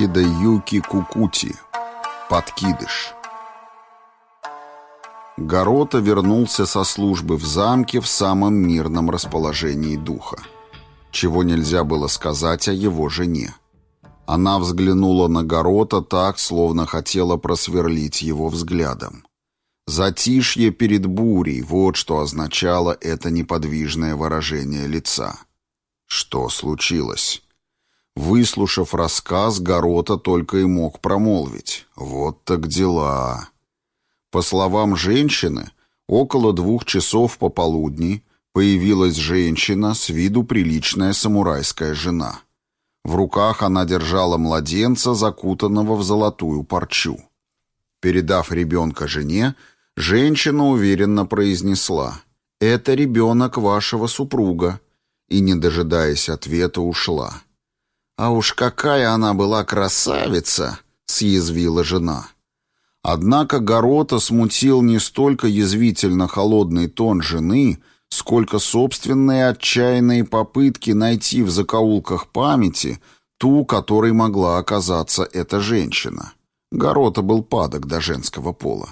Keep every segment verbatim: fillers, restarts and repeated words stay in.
Кандида Юки Кукути. Подкидыш. Горота вернулся со службы в замке в самом мирном расположении духа. Чего нельзя было сказать о его жене. Она взглянула на Горота так, словно хотела просверлить его взглядом. Затишье перед бурей — вот что означало это неподвижное выражение лица. Что случилось? Выслушав рассказ, Горота только и мог промолвить: «Вот так дела». По словам женщины, около двух часов пополудни появилась женщина, с виду приличная самурайская жена. В руках она держала младенца, закутанного в золотую парчу. Передав ребенка жене, женщина уверенно произнесла: «Это ребенок вашего супруга», и, не дожидаясь ответа, ушла. «А уж какая она была красавица!» — съязвила жена. Однако Горота смутил не столько язвительно холодный тон жены, сколько собственные отчаянные попытки найти в закоулках памяти ту, которой могла оказаться эта женщина. Горота был падок до женского пола.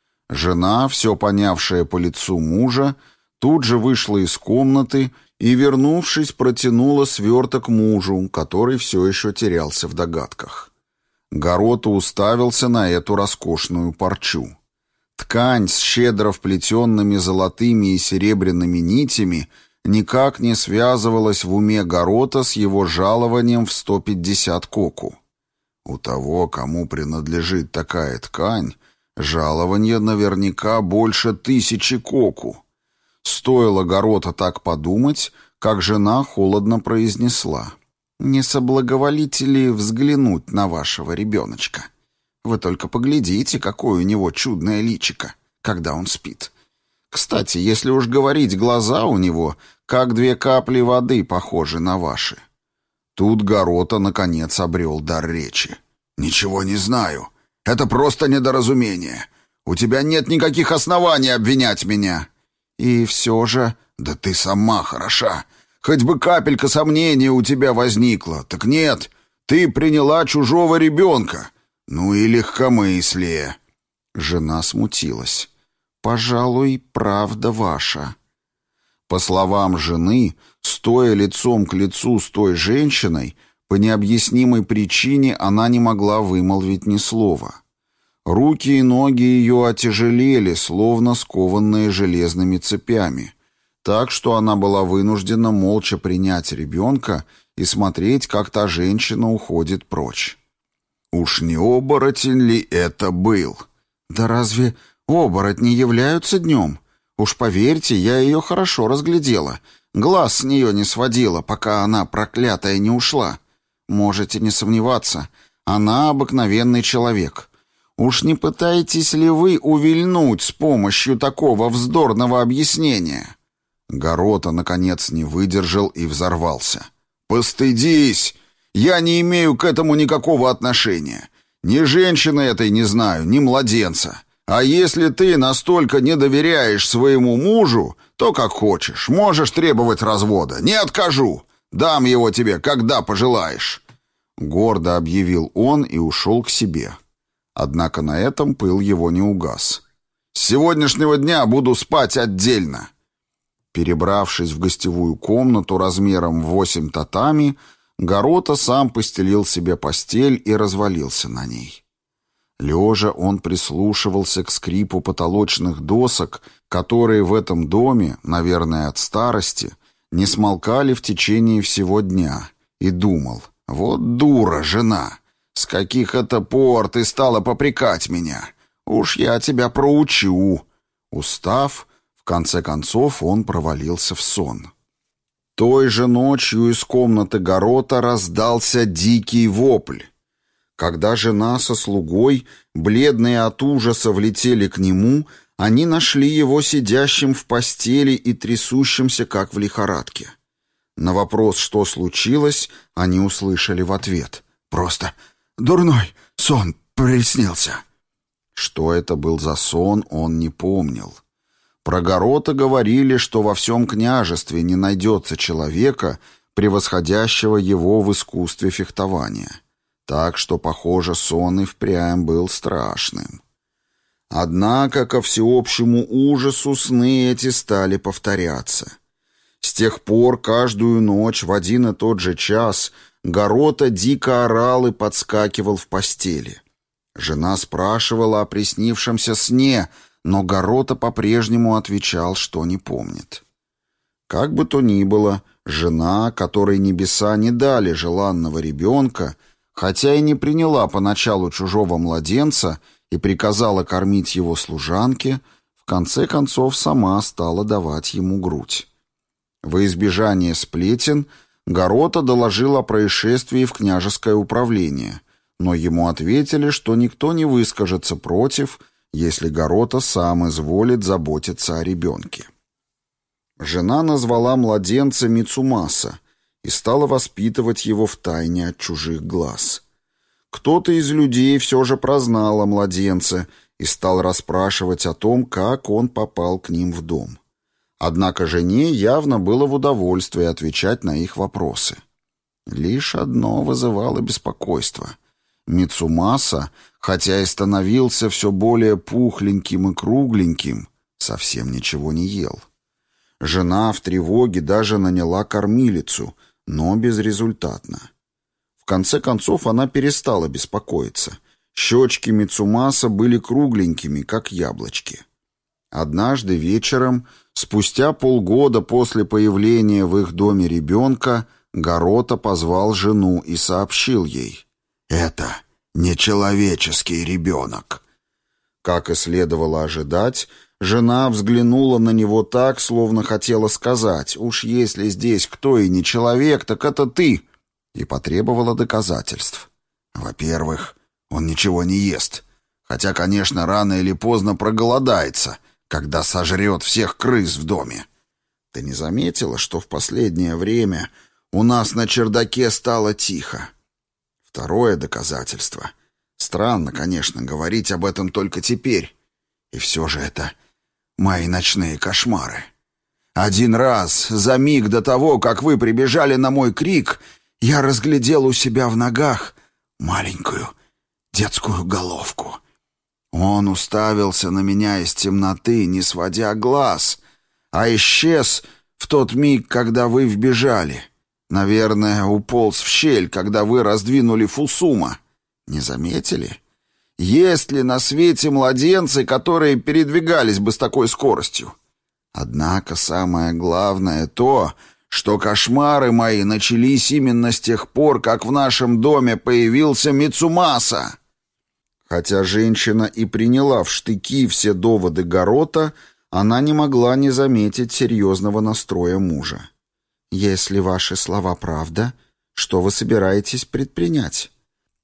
Жена, все понявшая по лицу мужа, тут же вышла из комнаты и, вернувшись, протянула сверток мужу, который все еще терялся в догадках. Горота уставился на эту роскошную парчу. Ткань с щедро вплетенными золотыми и серебряными нитями никак не связывалась в уме Горота с его жалованием в сто пятьдесят коку. У того, кому принадлежит такая ткань, жалование наверняка больше тысячи коку. Стоило Горота так подумать, как жена холодно произнесла: «Не соблаговолите ли взглянуть на вашего ребеночка? Вы только поглядите, какое у него чудное личико, когда он спит. Кстати, если уж говорить, глаза у него, как две капли воды, похожи на ваши». Тут Горота, наконец, обрел дар речи. «Ничего не знаю. Это просто недоразумение. У тебя нет никаких оснований обвинять меня». «И все же...» «Да ты сама хороша. Хоть бы капелька сомнения у тебя возникла. Так нет, ты приняла чужого ребенка. Ну и легкомыслие». Жена смутилась. «Пожалуй, правда ваша». По словам жены, стоя лицом к лицу с той женщиной, по необъяснимой причине она не могла вымолвить ни слова. Руки и ноги ее отяжелели, словно скованные железными цепями, так что она была вынуждена молча принять ребенка и смотреть, как та женщина уходит прочь. Уж не оборотень ли это был? «Да разве оборотни являются днем? Уж поверьте, я ее хорошо разглядела. Глаз с нее не сводила, пока она, проклятая, не ушла. Можете не сомневаться, она обыкновенный человек. Уж не пытаетесь ли вы увильнуть с помощью такого вздорного объяснения?» Горота, наконец, не выдержал и взорвался. «Постыдись! Я не имею к этому никакого отношения. Ни женщины этой не знаю, ни младенца. А если ты настолько не доверяешь своему мужу, то как хочешь, можешь требовать развода. Не откажу. Дам его тебе, когда пожелаешь». Гордо объявил он и ушел к себе. Однако на этом пыл его не угас. «С сегодняшнего дня буду спать отдельно». Перебравшись в гостевую комнату размером в восемь татами, Горота сам постелил себе постель и развалился на ней. Лежа он прислушивался к скрипу потолочных досок, которые в этом доме, наверное, от старости, не смолкали в течение всего дня, и думал: «Вот дура, жена! С каких это пор ты стала попрекать меня? Уж я тебя проучу!» Устав, в конце концов он провалился в сон. Той же ночью из комнаты Горота раздался дикий вопль. Когда жена со слугой, бледные от ужаса, влетели к нему, они нашли его сидящим в постели и трясущимся, как в лихорадке. На вопрос, что случилось, они услышали в ответ: «Просто дурной сон приснился». Что это был за сон, он не помнил. Про Горота говорили, что во всем княжестве не найдется человека, превосходящего его в искусстве фехтования. так что, похоже, сон и впрямь был страшным. Однако, ко всеобщему ужасу, сны эти стали повторяться. С тех пор каждую ночь в один и тот же час Гаррота дико орал и подскакивал в постели. Жена спрашивала о приснившемся сне, но Гаррота по-прежнему отвечал, что не помнит. Как бы то ни было, жена, которой небеса не дали желанного ребенка, хотя и не приняла поначалу чужого младенца и приказала кормить его служанке, в конце концов сама стала давать ему грудь. Во избежание сплетен Гаррота доложил о происшествии в княжеское управление, но ему ответили, что никто не выскажется против, если Гаррота сам изволит заботиться о ребенке. Жена назвала младенца Мицумаса и стала воспитывать его втайне от чужих глаз. Кто-то из людей все же прознал о младенце и стал расспрашивать о том, как он попал к ним в дом. Однако жене явно было в удовольствие отвечать на их вопросы. Лишь одно вызывало беспокойство. Мицумаса, хотя и становился все более пухленьким и кругленьким, совсем ничего не ел. Жена в тревоге даже наняла кормилицу, но безрезультатно. В конце концов она перестала беспокоиться. Щечки Мицумаса были кругленькими, как яблочки. Однажды вечером, спустя полгода после появления в их доме ребенка, Гаррота позвал жену и сообщил ей: «Это нечеловеческий ребенок». Как и следовало ожидать, жена взглянула на него так, словно хотела сказать: «Уж если здесь кто и не человек, так это ты», и потребовала доказательств. «Во-первых, он ничего не ест, хотя, конечно, рано или поздно проголодается, когда сожрет всех крыс в доме. Ты не заметила, что в последнее время у нас на чердаке стало тихо? Второе доказательство. Странно, конечно, говорить об этом только теперь. И все же это мои ночные кошмары. Один раз, за миг до того, как вы прибежали на мой крик, я разглядел у себя в ногах маленькую детскую головку. Он уставился на меня из темноты, не сводя глаз, а исчез в тот миг, когда вы вбежали. Наверное, уполз в щель, когда вы раздвинули фусума. Не заметили? Есть ли на свете младенцы, которые передвигались бы с такой скоростью? Однако самое главное то, что кошмары мои начались именно с тех пор, как в нашем доме появился Мицумаса». Хотя женщина и приняла в штыки все доводы Гаррота, она не могла не заметить серьезного настроя мужа. «Если ваши слова правда, что вы собираетесь предпринять?»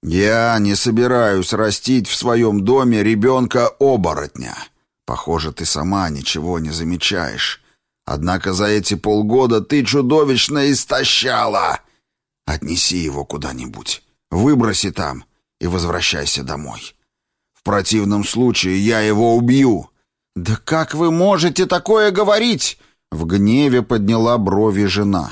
«Я не собираюсь растить в своем доме ребенка-оборотня. Похоже, ты сама ничего не замечаешь. Однако за эти полгода ты чудовищно истощала. Отнеси его куда-нибудь, выброси там и возвращайся домой. В противном случае я его убью». «Да как вы можете такое говорить?» В гневе подняла брови жена.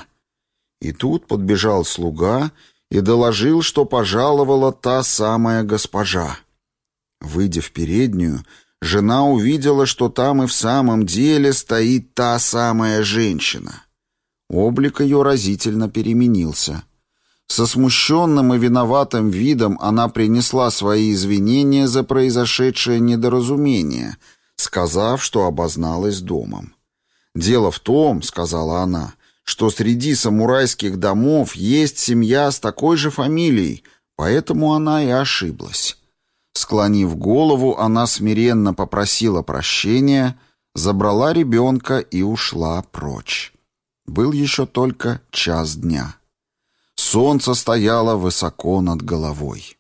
И тут подбежал слуга и доложил, что пожаловала та самая госпожа. Выйдя в переднюю, жена увидела, что там и в самом деле стоит та самая женщина. Облик ее разительно переменился. Со смущенным и виноватым видом она принесла свои извинения за произошедшее недоразумение, сказав, что обозналась домом. «Дело в том, — сказала она, — что среди самурайских домов есть семья с такой же фамилией, поэтому она и ошиблась». Склонив голову, она смиренно попросила прощения, забрала ребенка и ушла прочь. Был еще только час дня. Солнце стояло высоко над головой.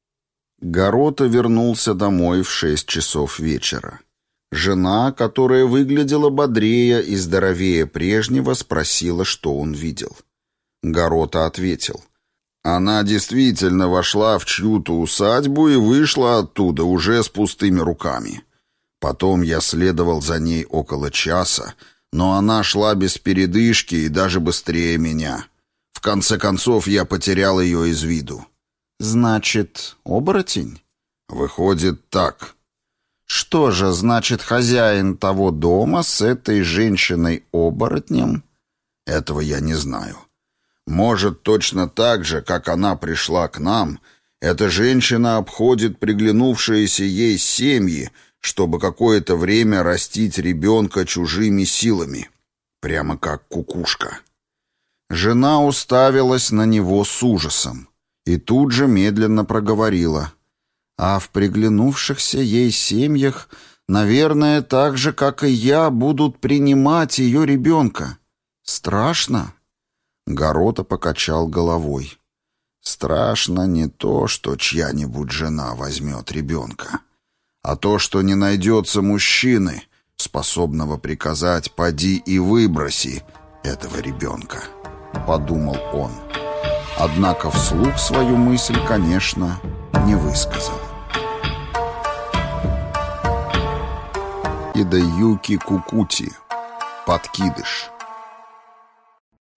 Гаррота вернулся домой в шесть часов вечера. Жена, которая выглядела бодрее и здоровее прежнего, спросила, что он видел. Гаррота ответил: «Она действительно вошла в чью-то усадьбу и вышла оттуда уже с пустыми руками. Потом я следовал за ней около часа, но она шла без передышки и даже быстрее меня. В конце концов я потерял ее из виду. Значит, оборотень? Выходит, так. Что же, значит, хозяин того дома с этой женщиной-оборотнем? Этого я не знаю. Может, точно так же, как она пришла к нам, эта женщина обходит приглянувшиеся ей семьи, чтобы какое-то время растить ребенка чужими силами. Прямо как кукушка. Жена уставилась на него с ужасом и тут же медленно проговорила. А в приглянувшихся ей семьях, наверное, так же, как и я, будут принимать ее ребенка. Страшно? Гарота покачал головой. Страшно не то, что чья-нибудь жена возьмет ребенка, а то, что не найдется мужчины, способного приказать «поди и выброси» этого ребенка, — подумал он. Однако вслух свою мысль, конечно, не высказал. Хидеюки Кукути. Подкидыш.